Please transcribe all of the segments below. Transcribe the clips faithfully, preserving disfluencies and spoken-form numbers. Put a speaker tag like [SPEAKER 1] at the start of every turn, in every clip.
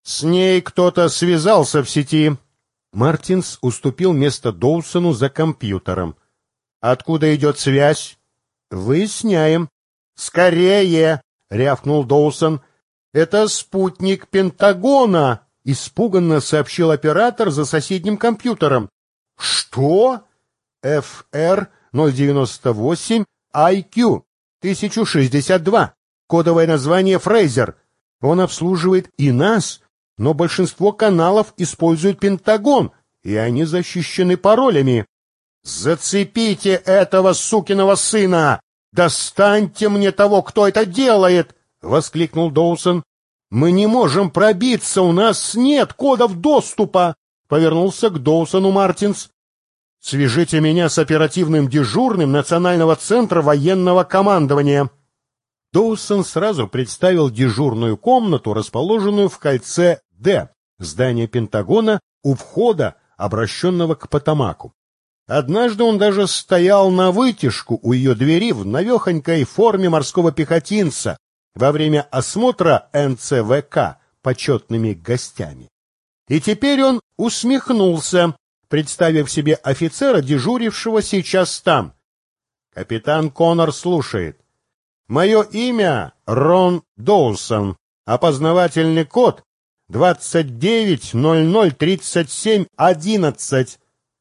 [SPEAKER 1] С ней кто-то связался в сети. Мартинс уступил место Доусону за компьютером. Откуда идет связь? Выясняем. Скорее, рявкнул Доусон. Это спутник Пентагона, испуганно сообщил оператор за соседним компьютером. Что? эф эр ноль девяносто восемь ай кью тысяча шестьдесят два. Кодовое название Фрейзер. Он обслуживает и нас, но большинство каналов используют Пентагон, и они защищены паролями. «Зацепите этого сукиного сына! Достаньте мне того, кто это делает!» — воскликнул Доусон. «Мы не можем пробиться, у нас нет кодов доступа!» — повернулся к Доусону Мартинс. «Свяжите меня с оперативным дежурным Национального центра военного командования». Доусон сразу представил дежурную комнату, расположенную в кольце Д, здания Пентагона, у входа, обращенного к Потомаку. Однажды он даже стоял на вытяжку у ее двери в навехонькой форме морского пехотинца во время осмотра эн цэ вэ ка почетными гостями. И теперь он усмехнулся, представив себе офицера, дежурившего сейчас там. Капитан Коннор слушает. «Мое имя Рон Доусон, опознавательный код двадцать девять ноль ноль тридцать семь одиннадцать.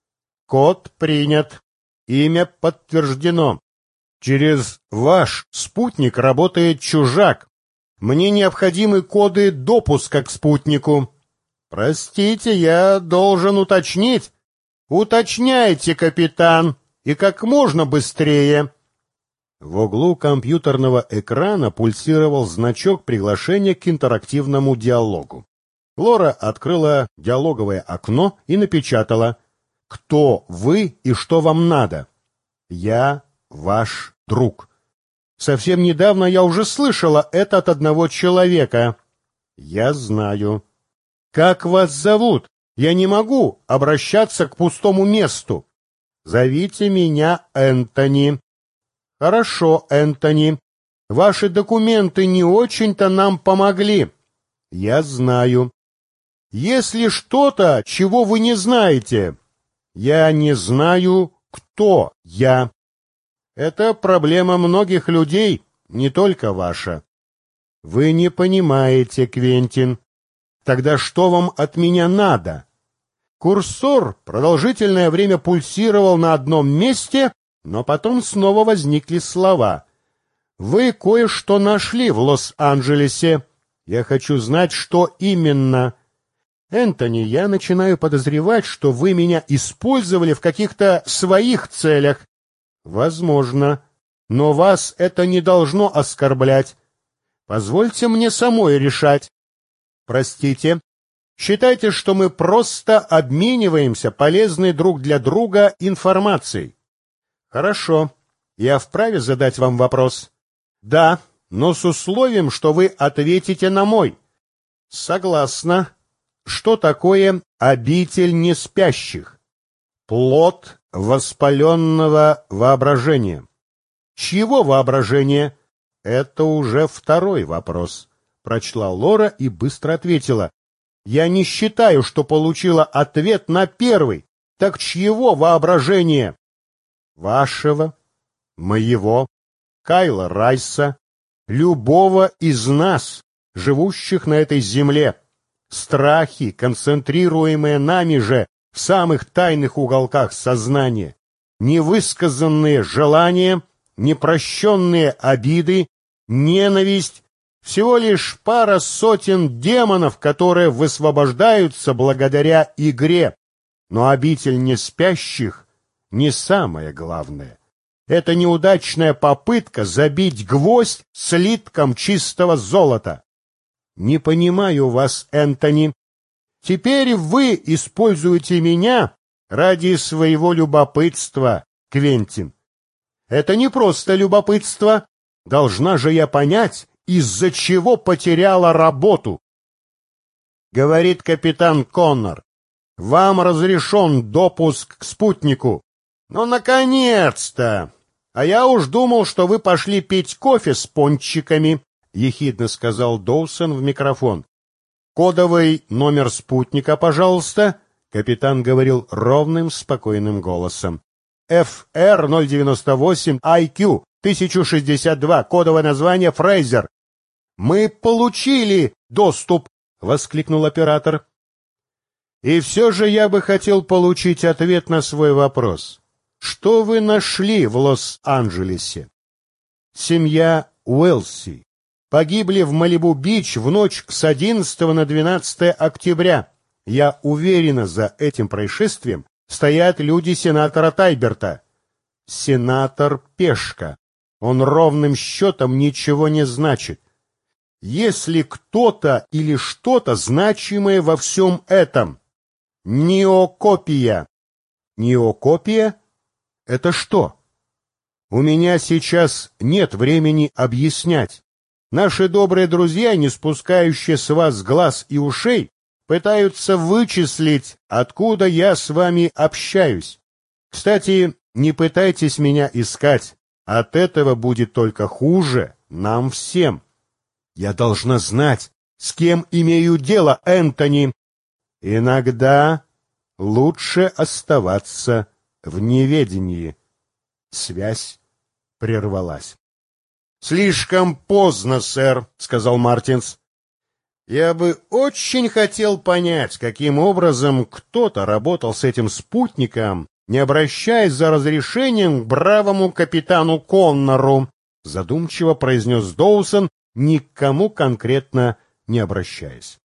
[SPEAKER 1] Код принят. Имя подтверждено. Через ваш спутник работает чужак. Мне необходимы коды допуска к спутнику. Простите, я должен уточнить. Уточняйте, капитан, и как можно быстрее». В углу компьютерного экрана пульсировал значок приглашения к интерактивному диалогу. Лора открыла диалоговое окно и напечатала: «Кто вы и что вам надо?» «Я ваш друг». «Совсем недавно я уже слышала это от одного человека». «Я знаю». «Как вас зовут? Я не могу обращаться к пустому месту». «Зовите меня Энтони». «Хорошо, Энтони. Ваши документы не очень-то нам помогли». «Я знаю». «Если что-то, чего вы не знаете...» «Я не знаю, кто я». «Это проблема многих людей, не только ваша». «Вы не понимаете, Квентин. Тогда что вам от меня надо?» Курсор продолжительное время пульсировал на одном месте, но потом снова возникли слова. «Вы кое-что нашли в Лос-Анджелесе. Я хочу знать, что именно». «Энтони, я начинаю подозревать, что вы меня использовали в каких-то своих целях». «Возможно. Но вас это не должно оскорблять. Позвольте мне самой решать». «Простите. Считайте, что мы просто обмениваемся полезной друг для друга информацией». «Хорошо. Я вправе задать вам вопрос?» «Да, но с условием, что вы ответите на мой». «Согласна. Что такое обитель неспящих?» «Плод воспаленного воображения». «Чьего воображения?» «Это уже второй вопрос», — прочла Лора и быстро ответила. «Я не считаю, что получила ответ на первый. Так чьего воображения?» «Вашего, моего, Кайла Райса, любого из нас, живущих на этой земле. Страхи, концентрируемые нами же в самых тайных уголках сознания, невысказанные желания, непрощенные обиды, ненависть, всего лишь пара сотен демонов, которые высвобождаются благодаря игре. Но обитель неспящих не самое главное. Это неудачная попытка забить гвоздь слитком чистого золота. Не понимаю вас, Энтони. Теперь вы используете меня ради своего любопытства, Квентин. Это не просто любопытство. Должна же я понять, из-за чего потеряла работу. Говорит капитан Коннор. Вам разрешен допуск к спутнику. Ну, наконец-то! А я уж думал, что вы пошли пить кофе с пончиками, — ехидно сказал Доусон в микрофон. Кодовый номер спутника, пожалуйста, капитан говорил ровным, спокойным голосом. эф эр ноль девяносто восемь ай кью тысяча шестьдесят два, кодовое название Фрейзер. Мы получили доступ, воскликнул оператор. И все же я бы хотел получить ответ на свой вопрос. Что вы нашли в Лос-Анджелесе? Семья Уэлси погибли в Малибу-Бич в ночь с одиннадцатого на двенадцатое октября. Я уверена, за этим происшествием стоят люди сенатора Тайберта. Сенатор Пешка. Он ровным счетом ничего не значит. Если кто-то или что-то значимое во всем этом. Неокопия. Неокопия? Это что? У меня сейчас нет времени объяснять. Наши добрые друзья, не спускающие с вас глаз и ушей, пытаются вычислить, откуда я с вами общаюсь. Кстати, не пытайтесь меня искать. От этого будет только хуже нам всем. Я должна знать, с кем имею дело, Энтони. Иногда лучше оставаться в неведении. Связь прервалась. «Слишком поздно, сэр», — сказал Мартинс. «Я бы очень хотел понять, каким образом кто-то работал с этим спутником, не обращаясь за разрешением к бравому капитану Коннору», — задумчиво произнес Доусон, ни к кому конкретно не обращаясь.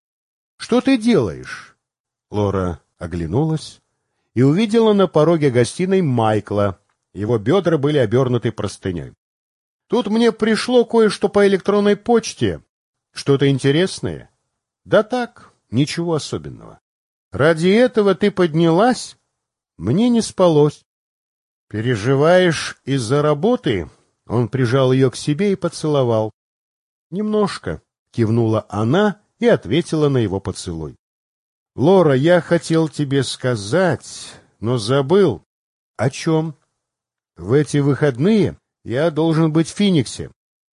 [SPEAKER 1] «Что ты делаешь?» Лора оглянулась и увидела на пороге гостиной Майкла. Его бедра были обернуты простыней. «Тут мне пришло кое-что по электронной почте. Что-то интересное?» «Да так, ничего особенного. Ради этого ты поднялась?» «Мне не спалось». «Переживаешь из-за работы?» Он прижал ее к себе и поцеловал. «Немножко», — кивнула она и ответила на его поцелуй. «Лора, я хотел тебе сказать, но забыл». «О чем?» «В эти выходные я должен быть в Финиксе».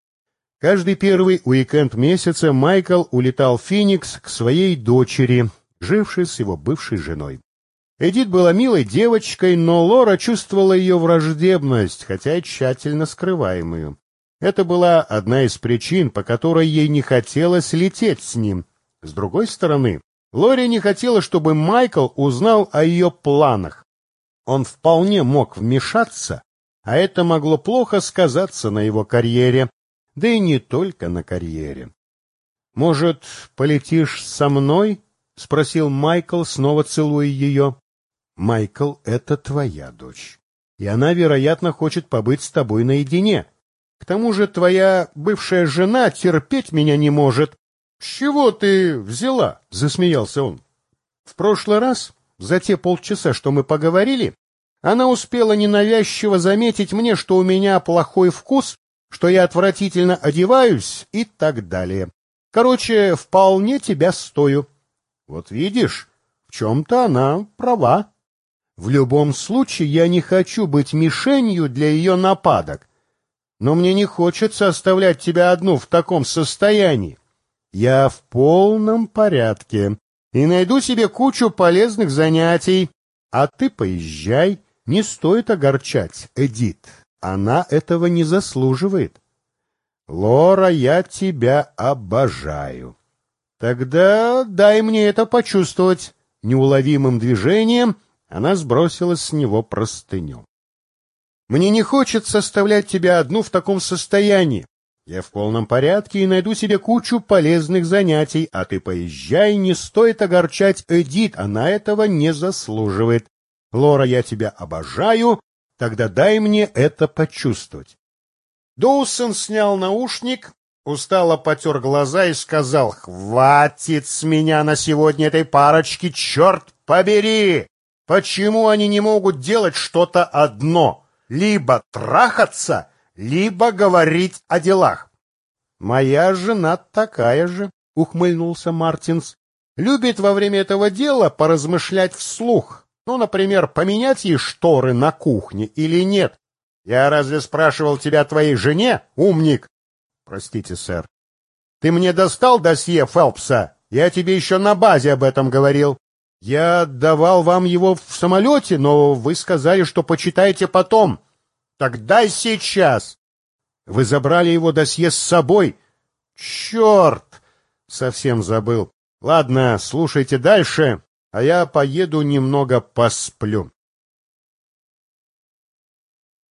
[SPEAKER 1] Каждый первый уикенд месяца Майкл улетал в Финикс к своей дочери, жившей с его бывшей женой. Эдит была милой девочкой, но Лора чувствовала ее враждебность, хотя и тщательно скрываемую. Это была одна из причин, по которой ей не хотелось лететь с ним. С другой стороны, Лоре не хотела, чтобы Майкл узнал о ее планах. Он вполне мог вмешаться, а это могло плохо сказаться на его карьере, да и не только на карьере. «Может, полетишь со мной?» — спросил Майкл, снова целуя ее. «Майкл, это твоя дочь, и она, вероятно, хочет побыть с тобой наедине. К тому же твоя бывшая жена терпеть меня не может». «С чего ты взяла?» — засмеялся он. «В прошлый раз, за те полчаса, что мы поговорили, она успела ненавязчиво заметить мне, что у меня плохой вкус, что я отвратительно одеваюсь и так далее. Короче, вполне тебя стою». «Вот видишь, в чем-то она права. В любом случае я не хочу быть мишенью для ее нападок. Но мне не хочется оставлять тебя одну в таком состоянии. Я в полном порядке и найду себе кучу полезных занятий. А ты поезжай, не стоит огорчать Эдит. Она этого не заслуживает. Лора, я тебя обожаю». «Тогда дай мне это почувствовать». Неуловимым движением она сбросила с него простыню. «Мне не хочется оставлять тебя одну в таком состоянии. Я в полном порядке и найду себе кучу полезных занятий, а ты поезжай, не стоит огорчать Эдит, она этого не заслуживает. Лора, я тебя обожаю, тогда дай мне это почувствовать». Доусон снял наушник, устало потер глаза и сказал: «Хватит с меня на сегодня этой парочки, черт побери! Почему они не могут делать что-то одно? Либо трахаться, либо говорить о делах». «Моя жена такая же», — ухмыльнулся Мартинс. «Любит во время этого дела поразмышлять вслух. Ну, например, поменять ей шторы на кухне или нет. Я разве спрашивал тебя о твоей жене, умник?» «Простите, сэр». «Ты мне достал досье Фелпса? Я тебе еще на базе об этом говорил. Я давал вам его в самолете, но вы сказали, что почитаете потом. Так дай сейчас. Вы забрали его досье с собой. Черт! Совсем забыл. Ладно, слушайте дальше, а я поеду немного посплю.